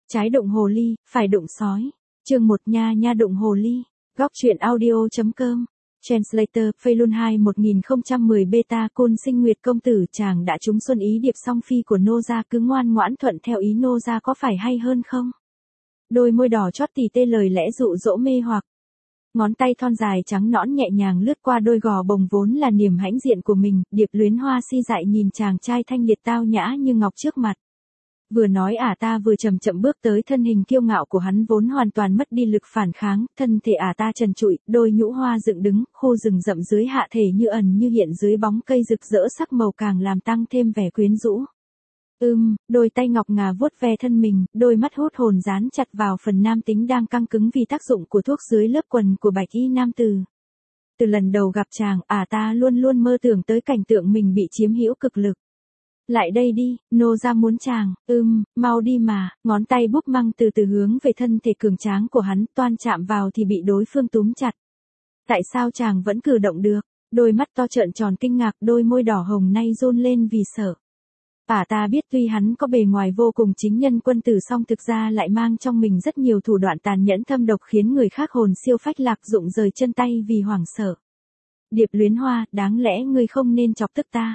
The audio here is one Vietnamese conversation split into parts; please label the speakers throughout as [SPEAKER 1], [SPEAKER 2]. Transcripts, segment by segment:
[SPEAKER 1] Trái đụng hồ ly, phải đụng sói. Chương 1 nha nha đụng hồ ly. Góc truyện audio.com. Translator, Phaelun 2 1010 beta côn sinh nguyệt công tử chàng đã trúng xuân ý điệp song phi của nô gia cứ ngoan ngoãn thuận theo ý nô gia có phải hay hơn không? Đôi môi đỏ chót tì tê lời lẽ dụ dỗ mê hoặc. Ngón tay thon dài trắng nõn nhẹ nhàng lướt qua đôi gò bồng vốn là niềm hãnh diện của mình, Điệp Luyến Hoa si dại nhìn chàng trai thanh liệt tao nhã như ngọc trước mặt. Vừa nói ta vừa chậm chậm bước tới thân hình kiêu ngạo của hắn vốn hoàn toàn mất đi lực phản kháng, thân thể ta trần trụi, đôi nhũ hoa dựng đứng, khô rừng rậm dưới hạ thể như ẩn như hiện dưới bóng cây rực rỡ sắc màu càng làm tăng thêm vẻ quyến rũ. Đôi tay ngọc ngà vuốt ve thân mình, đôi mắt hút hồn dán chặt vào phần nam tính đang căng cứng vì tác dụng của thuốc dưới lớp quần của bạch y nam tử. Từ lần đầu gặp chàng, ta luôn luôn mơ tưởng tới cảnh tượng mình bị chiếm hữu cực lực. Lại đây đi, nô gia muốn chàng, mau đi mà, ngón tay búp măng từ từ hướng về thân thể cường tráng của hắn, toan chạm vào thì bị đối phương túm chặt. Tại sao chàng vẫn cử động được? Đôi mắt to trợn tròn kinh ngạc, đôi môi đỏ hồng nay run lên vì sợ. Ta biết tuy hắn có bề ngoài vô cùng chính nhân quân tử song thực ra lại mang trong mình rất nhiều thủ đoạn tàn nhẫn thâm độc khiến người khác hồn siêu phách lạc rụng rời chân tay vì hoảng sợ. Điệp Luyến Hoa, đáng lẽ ngươi không nên chọc tức ta.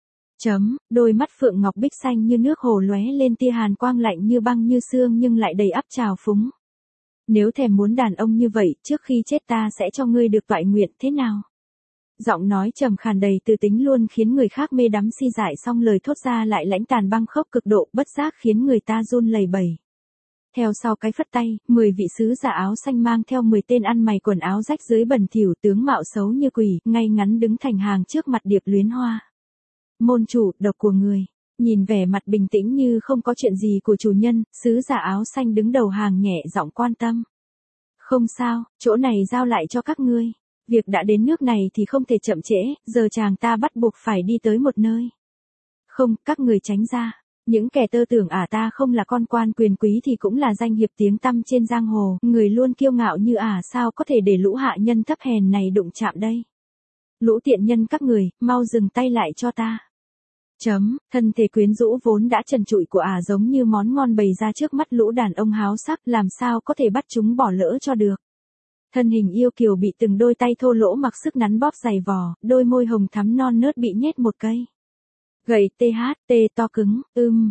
[SPEAKER 1] Đôi mắt phượng ngọc bích xanh như nước hồ lóe lên tia hàn quang lạnh như băng như xương nhưng lại đầy ắp trào phúng. Nếu thèm muốn đàn ông như vậy, trước khi chết ta sẽ cho ngươi được toại nguyện thế nào? Giọng nói trầm khàn đầy từ tính luôn khiến người khác mê đắm si dại song lời thốt ra lại lãnh tàn băng khốc cực độ bất giác khiến người ta run lẩy bẩy. Theo sau cái phất tay, 10 vị sứ giả áo xanh mang theo 10 tên ăn mày quần áo rách dưới bẩn thỉu tướng mạo xấu như quỷ, ngay ngắn đứng thành hàng trước mặt Điệp Luyến Hoa. Môn chủ, độc của người. Nhìn vẻ mặt bình tĩnh như không có chuyện gì của chủ nhân, sứ giả áo xanh đứng đầu hàng nhẹ giọng quan tâm. Không sao, chỗ này giao lại cho các ngươi. Việc đã đến nước này thì không thể chậm trễ, giờ chàng ta bắt buộc phải đi tới một nơi. Không, các người tránh ra. Những kẻ tơ tưởng ta không là con quan quyền quý thì cũng là danh hiệp tiếng tăm trên giang hồ, người luôn kiêu ngạo như sao có thể để lũ hạ nhân thấp hèn này đụng chạm đây. Lũ tiện nhân các người, mau dừng tay lại cho ta. Thân thể quyến rũ vốn đã trần trụi của giống như món ngon bày ra trước mắt lũ đàn ông háo sắc, làm sao có thể bắt chúng bỏ lỡ cho được. Thân hình yêu kiều bị từng đôi tay thô lỗ mặc sức nắn bóp dày vò, đôi môi hồng thắm non nớt bị nhét một cây gậy to cứng,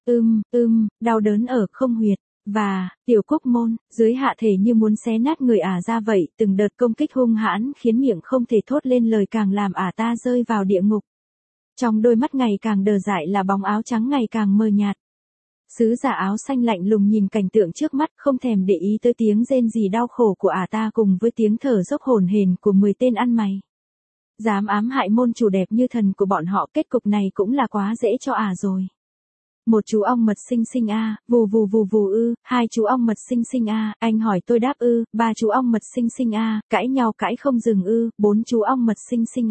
[SPEAKER 1] đau đớn ở không huyệt, và, tiểu cúc môn, dưới hạ thể như muốn xé nát người ra vậy, từng đợt công kích hung hãn khiến miệng không thể thốt lên lời càng làm ta rơi vào địa ngục. Trong đôi mắt ngày càng đờ dại là bóng áo trắng ngày càng mờ nhạt. Sứ giả áo xanh lạnh lùng nhìn cảnh tượng trước mắt không thèm để ý tới tiếng rên rỉ đau khổ của ta cùng với tiếng thở dốc hổn hển của 10 tên ăn mày. Dám ám hại môn chủ đẹp như thần của bọn họ, kết cục này cũng là quá dễ cho rồi. Một chú ong mật xinh xinh vù vù vù vù hai chú ong mật xinh xinh anh hỏi tôi đáp ba chú ong mật xinh xinh cãi nhau cãi không dừng bốn chú ong mật xinh xinh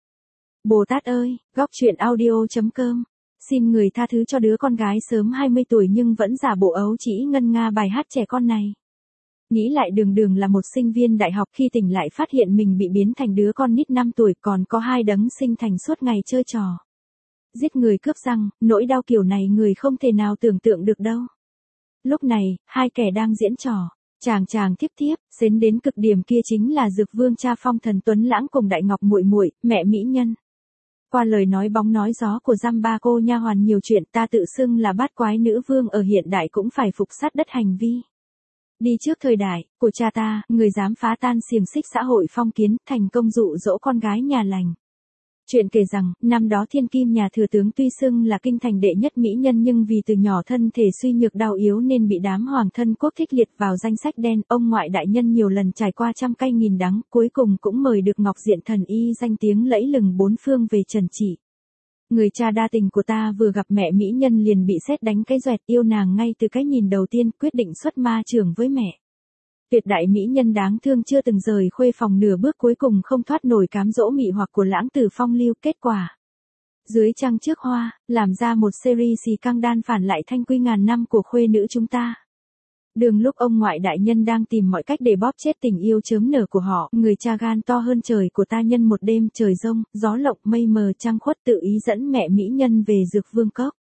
[SPEAKER 1] Bồ Tát ơi, góc truyện audio.com. Xin người tha thứ cho đứa con gái sớm 20 tuổi nhưng vẫn giả bộ ấu trĩ ngân nga bài hát trẻ con này. Nghĩ lại đường là một sinh viên đại học khi tỉnh lại phát hiện mình bị biến thành đứa con nít 5 tuổi còn có hai đấng sinh thành suốt ngày chơi trò. Giết người cướp răng, nỗi đau kiểu này người không thể nào tưởng tượng được đâu. Lúc này, hai kẻ đang diễn trò. Chàng thiếp, xến đến cực điểm kia chính là Dược Vương cha phong thần tuấn lãng cùng Đại Ngọc muội muội, mẹ mỹ nhân. Qua lời nói bóng nói gió của dăm ba cô nha hoàn nhiều chuyện ta tự xưng là bát quái nữ vương ở hiện đại cũng phải phục sát đất hành vi. Đi trước thời đại, của cha ta, người dám phá tan xiềng xích xã hội phong kiến, thành công dụ dỗ con gái nhà lành. Chuyện kể rằng, năm đó thiên kim nhà thừa tướng tuy xưng là kinh thành đệ nhất mỹ nhân nhưng vì từ nhỏ thân thể suy nhược đau yếu nên bị đám hoàng thân quốc thích liệt vào danh sách đen. Ông ngoại đại nhân nhiều lần trải qua trăm cay nghìn đắng, cuối cùng cũng mời được Ngọc Diện thần y danh tiếng lẫy lừng bốn phương về trần trị. Người cha đa tình của ta vừa gặp mẹ mỹ nhân liền bị sét đánh cái doẹt, yêu nàng ngay từ cái nhìn đầu tiên, quyết định xuất ma trường với mẹ. Tuyệt đại mỹ nhân đáng thương chưa từng rời khuê phòng nửa bước cuối cùng không thoát nổi cám dỗ mị hoặc của lãng tử phong lưu, kết quả. Dưới trăng trước hoa, làm ra một series xì căng đan phản lại thanh quy ngàn năm của khuê nữ chúng ta. Đường lúc ông ngoại đại nhân đang tìm mọi cách để bóp chết tình yêu chớm nở của họ, người cha gan to hơn trời của ta nhân một đêm trời rông, gió lộng mây mờ trăng khuất tự ý dẫn mẹ mỹ nhân về Dược Vương cốc.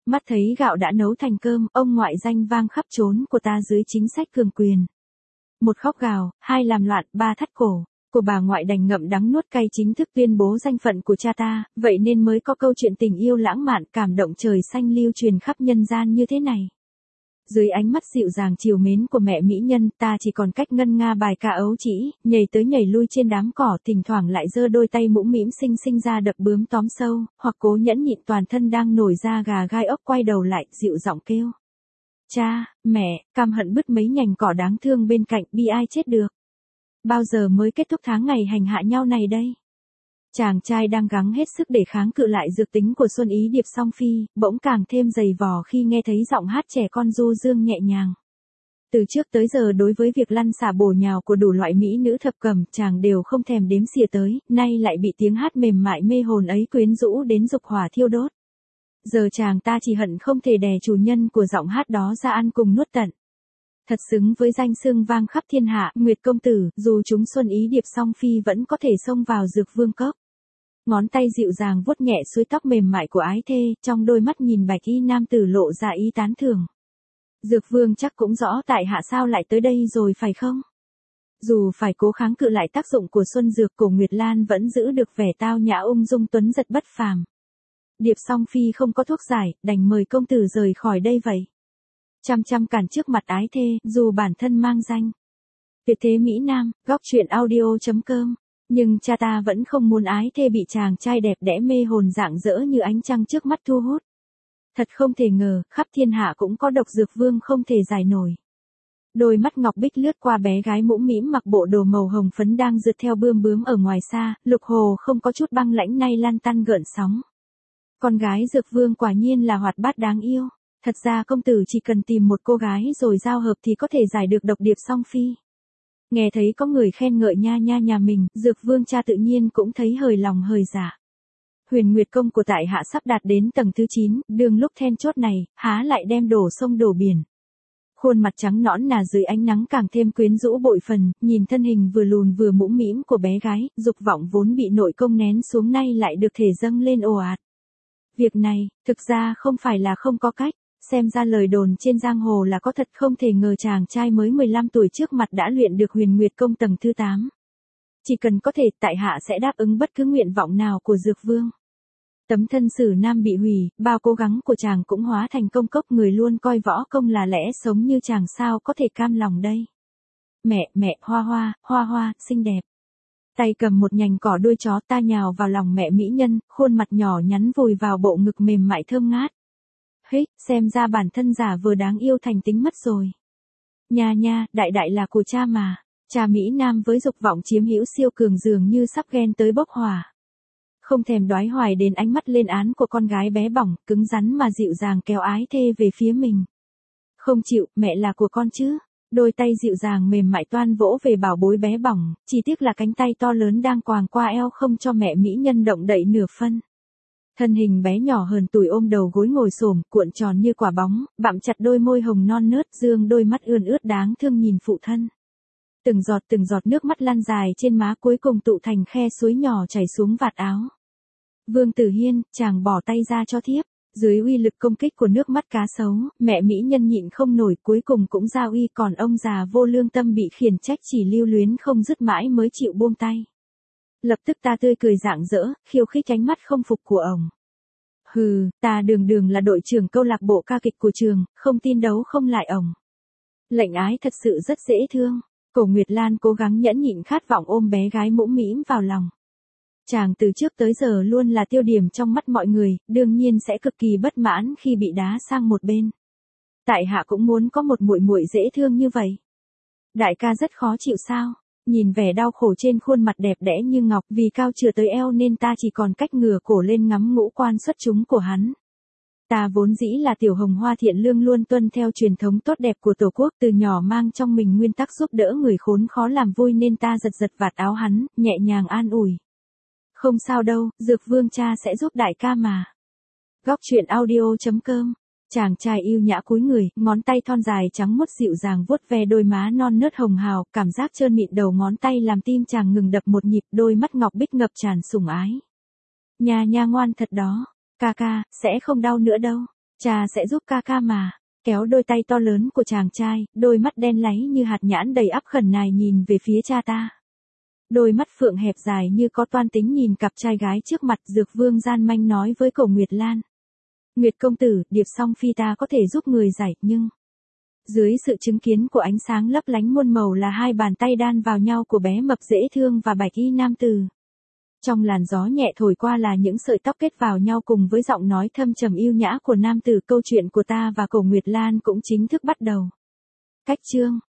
[SPEAKER 1] Mắt thấy gạo đã nấu thành cơm, ông ngoại danh vang khắp trốn của ta dưới chính sách cường quyền. Một khóc gào, hai làm loạn, ba thắt cổ. Của bà ngoại đành ngậm đắng nuốt cay chính thức tuyên bố danh phận của cha ta, vậy nên mới có câu chuyện tình yêu lãng mạn cảm động trời xanh lưu truyền khắp nhân gian như thế này. Dưới ánh mắt dịu dàng chiều mến của mẹ mỹ nhân, ta chỉ còn cách ngân nga bài ca ấu trĩ, nhảy tới nhảy lui trên đám cỏ, thỉnh thoảng lại giơ đôi tay mũm mĩm xinh xinh ra đập bướm tóm sâu, hoặc cố nhẫn nhịn toàn thân đang nổi da gà gai ốc quay đầu lại, dịu giọng kêu. Cha, mẹ, cam hận bứt mấy nhành cỏ đáng thương bên cạnh, bi ai chết được. Bao giờ mới kết thúc tháng ngày hành hạ nhau này đây? Chàng trai đang gắng hết sức để kháng cự lại dược tính của Xuân Ý Điệp Song Phi, bỗng càng thêm dày vò khi nghe thấy giọng hát trẻ con du dương nhẹ nhàng. Từ trước tới giờ đối với việc lăn xả bổ nhào của đủ loại mỹ nữ thập cẩm, chàng đều không thèm đếm xỉa tới, nay lại bị tiếng hát mềm mại mê hồn ấy quyến rũ đến dục hỏa thiêu đốt. Giờ chàng ta chỉ hận không thể đè chủ nhân của giọng hát đó ra ăn cùng nuốt tận. Thật xứng với danh xưng vang khắp thiên hạ, Nguyệt công tử, dù chúng Xuân Ý Điệp Song Phi vẫn có thể xông vào dược vương cốc. Ngón tay dịu dàng vuốt nhẹ suối tóc mềm mại của ái thê, trong đôi mắt nhìn bạch y nam tử lộ ra ý tán thưởng. Dược vương chắc cũng rõ tại hạ sao lại tới đây rồi phải không? Dù phải cố kháng cự lại tác dụng của xuân dược, Cổ Nguyệt Lan vẫn giữ được vẻ tao nhã ung dung tuấn giật bất phàm. Điệp Song Phi không có thuốc giải, đành mời công tử rời khỏi đây vậy. Chăm chăm cản trước mặt ái thê, dù bản thân mang danh Tuyệt thế Mỹ Nam, góc truyện audio.com. Nhưng cha ta vẫn không muốn ái thê bị chàng trai đẹp đẽ mê hồn rạng rỡ như ánh trăng trước mắt thu hút. Thật không thể ngờ, khắp thiên hạ cũng có độc dược vương không thể giải nổi. Đôi mắt ngọc bích lướt qua bé gái mũm mĩm mặc bộ đồ màu hồng phấn đang rượt theo bươm bướm ở ngoài xa, lục hồ không có chút băng lãnh nay lan tăn gợn sóng. Con gái dược vương quả nhiên là hoạt bát đáng yêu. Thật ra công tử chỉ cần tìm một cô gái rồi giao hợp thì có thể giải được độc Điệp Song Phi. Nghe thấy có người khen ngợi nha nha nhà mình, dược vương cha tự nhiên cũng thấy hời lòng hời dạ. Huyền Nguyệt công của tại hạ sắp đạt đến tầng thứ 9, đường lúc then chốt này, há lại đem đổ sông đổ biển. Khuôn mặt trắng nõn nà dưới ánh nắng càng thêm quyến rũ bội phần, nhìn thân hình vừa lùn vừa mũm mĩm của bé gái, dục vọng vốn bị nội công nén xuống nay lại được thể dâng lên ồ ạt. Việc này, thực ra không phải là không có cách. Xem ra lời đồn trên giang hồ là có thật, không thể ngờ chàng trai mới 15 tuổi trước mặt đã luyện được Huyền Nguyệt công tầng thứ 8. Chỉ cần có thể, tại hạ sẽ đáp ứng bất cứ nguyện vọng nào của dược vương. Tấm thân sử nam bị hủy, bao cố gắng của chàng cũng hóa thành công cốc, người luôn coi võ công là lẽ sống như chàng sao có thể cam lòng đây. Mẹ, hoa hoa, xinh đẹp. Tay cầm một nhành cỏ đuôi chó, ta nhào vào lòng mẹ mỹ nhân, khuôn mặt nhỏ nhắn vùi vào bộ ngực mềm mại thơm ngát. Hích, xem ra bản thân giả vừa đáng yêu thành tính mất rồi. Nha, đại là của cha mà. Cha Mỹ Nam với dục vọng chiếm hữu siêu cường dường như sắp ghen tới bốc hỏa. Không thèm đoái hoài đến ánh mắt lên án của con gái bé bỏng, cứng rắn mà dịu dàng kéo ái thê về phía mình. Không chịu, mẹ là của con chứ. Đôi tay dịu dàng mềm mại toan vỗ về bảo bối bé bỏng, chỉ tiếc là cánh tay to lớn đang quàng qua eo không cho mẹ mỹ nhân động đậy nửa phân. Thân hình bé nhỏ hơn tuổi ôm đầu gối ngồi xổm, cuộn tròn như quả bóng, bặm chặt đôi môi hồng non nớt, dương đôi mắt ươn ướt đáng thương nhìn phụ thân. Từng giọt nước mắt lan dài trên má cuối cùng tụ thành khe suối nhỏ chảy xuống vạt áo. Vương Tử Hiên, chàng bỏ tay ra cho thiếp. Dưới uy lực công kích của nước mắt cá sấu, mẹ mỹ nhân nhịn không nổi cuối cùng cũng ra uy, còn ông già vô lương tâm bị khiển trách chỉ lưu luyến không dứt mãi mới chịu buông tay. Lập tức ta tươi cười rạng rỡ, khiêu khích ánh mắt không phục của ông. Hừ, ta đường là đội trưởng câu lạc bộ ca kịch của trường, không tin đấu không lại ông. Lệnh ái thật sự rất dễ thương. Cổ Nguyệt Lan cố gắng nhẫn nhịn khát vọng ôm bé gái mũm mĩm vào lòng. Chàng từ trước tới giờ luôn là tiêu điểm trong mắt mọi người, đương nhiên sẽ cực kỳ bất mãn khi bị đá sang một bên. Tại hạ cũng muốn có một muội muội dễ thương như vậy. Đại ca rất khó chịu sao? Nhìn vẻ đau khổ trên khuôn mặt đẹp đẽ như ngọc, vì cao chừa tới eo nên ta chỉ còn cách ngửa cổ lên ngắm ngũ quan xuất chúng của hắn. Ta vốn dĩ là tiểu hồng hoa thiện lương, luôn tuân theo truyền thống tốt đẹp của Tổ quốc, từ nhỏ mang trong mình nguyên tắc giúp đỡ người khốn khó làm vui nên ta giật vạt áo hắn, nhẹ nhàng an ủi. Không sao đâu, dược vương cha sẽ giúp đại ca mà. Góc truyện audio.com. Chàng trai yêu nhã cúi người, ngón tay thon dài trắng muốt dịu dàng vuốt ve đôi má non nớt hồng hào, cảm giác trơn mịn đầu ngón tay làm tim chàng ngừng đập một nhịp, đôi mắt ngọc bích ngập tràn sủng ái. Nha ngoan thật đó, ca, sẽ không đau nữa đâu. Cha sẽ giúp ca ca mà. Kéo đôi tay to lớn của chàng trai, đôi mắt đen láy như hạt nhãn đầy ắp khẩn nài nhìn về phía cha ta. Đôi mắt phượng hẹp dài như có toan tính nhìn cặp trai gái trước mặt. Dược Vương gian manh nói với Cổ Nguyệt Lan. Nguyệt công tử, Điệp Song Phi ta có thể giúp người giải, nhưng... Dưới sự chứng kiến của ánh sáng lấp lánh muôn màu là hai bàn tay đan vào nhau của bé mập dễ thương và bạch y nam tử. Trong làn gió nhẹ thổi qua là những sợi tóc kết vào nhau cùng với giọng nói thâm trầm yêu nhã của nam tử. Câu chuyện của ta và Cổ Nguyệt Lan cũng chính thức bắt đầu. Cách chương